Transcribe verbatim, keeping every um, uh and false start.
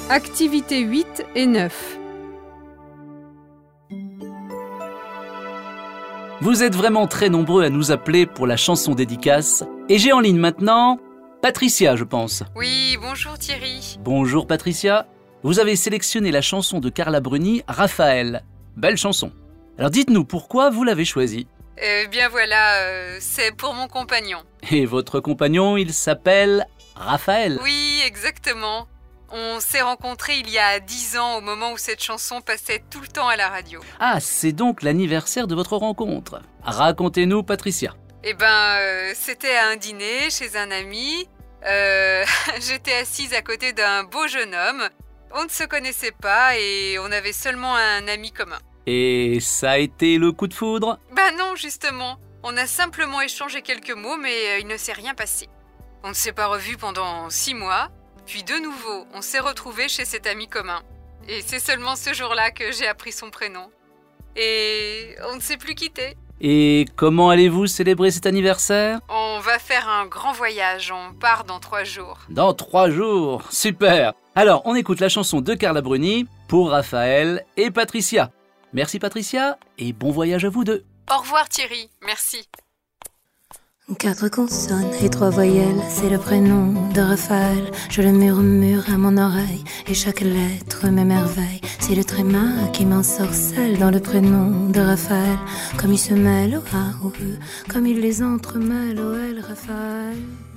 Activités huit et neuf. Vous êtes vraiment très nombreux à nous appeler pour la chanson dédicace. Et j'ai en ligne maintenant Patricia, je pense. Oui, bonjour Thierry. Bonjour Patricia. Vous avez sélectionné la chanson de Carla Bruni, Raphaël. Belle chanson. Alors dites-nous pourquoi vous l'avez choisie. Eh bien voilà, euh, c'est pour mon compagnon. Et votre compagnon, il s'appelle Raphaël. Oui, exactement. On s'est rencontrés il y a dix ans au moment où cette chanson passait tout le temps à la radio. Ah, c'est donc l'anniversaire de votre rencontre. Racontez-nous Patricia. Eh ben, euh, c'était à un dîner chez un ami. Euh, j'étais assise à côté d'un beau jeune homme. On ne se connaissait pas et on avait seulement un ami commun. Et ça a été le coup de foudre ? Bah non, justement. On a simplement échangé quelques mots, mais il ne s'est rien passé. On ne s'est pas revus pendant six mois. Puis de nouveau, on s'est retrouvés chez cet ami commun. Et c'est seulement ce jour-là que j'ai appris son prénom. Et on ne s'est plus quittés. Et comment allez-vous célébrer cet anniversaire ? On va faire un grand voyage, on part dans trois jours. Dans trois jours, super. Alors, on écoute la chanson de Carla Bruni pour Raphaël et Patricia. Merci Patricia et bon voyage à vous deux. Au revoir Thierry, merci. Quatre consonnes et trois voyelles, c'est le prénom de Raphaël. Je le murmure à mon oreille et chaque lettre m'émerveille. C'est le tréma qui m'ensorcelle dans le prénom de Raphaël. Comme il se mêle au A, au E, comme il les entremêle au L, Raphaël.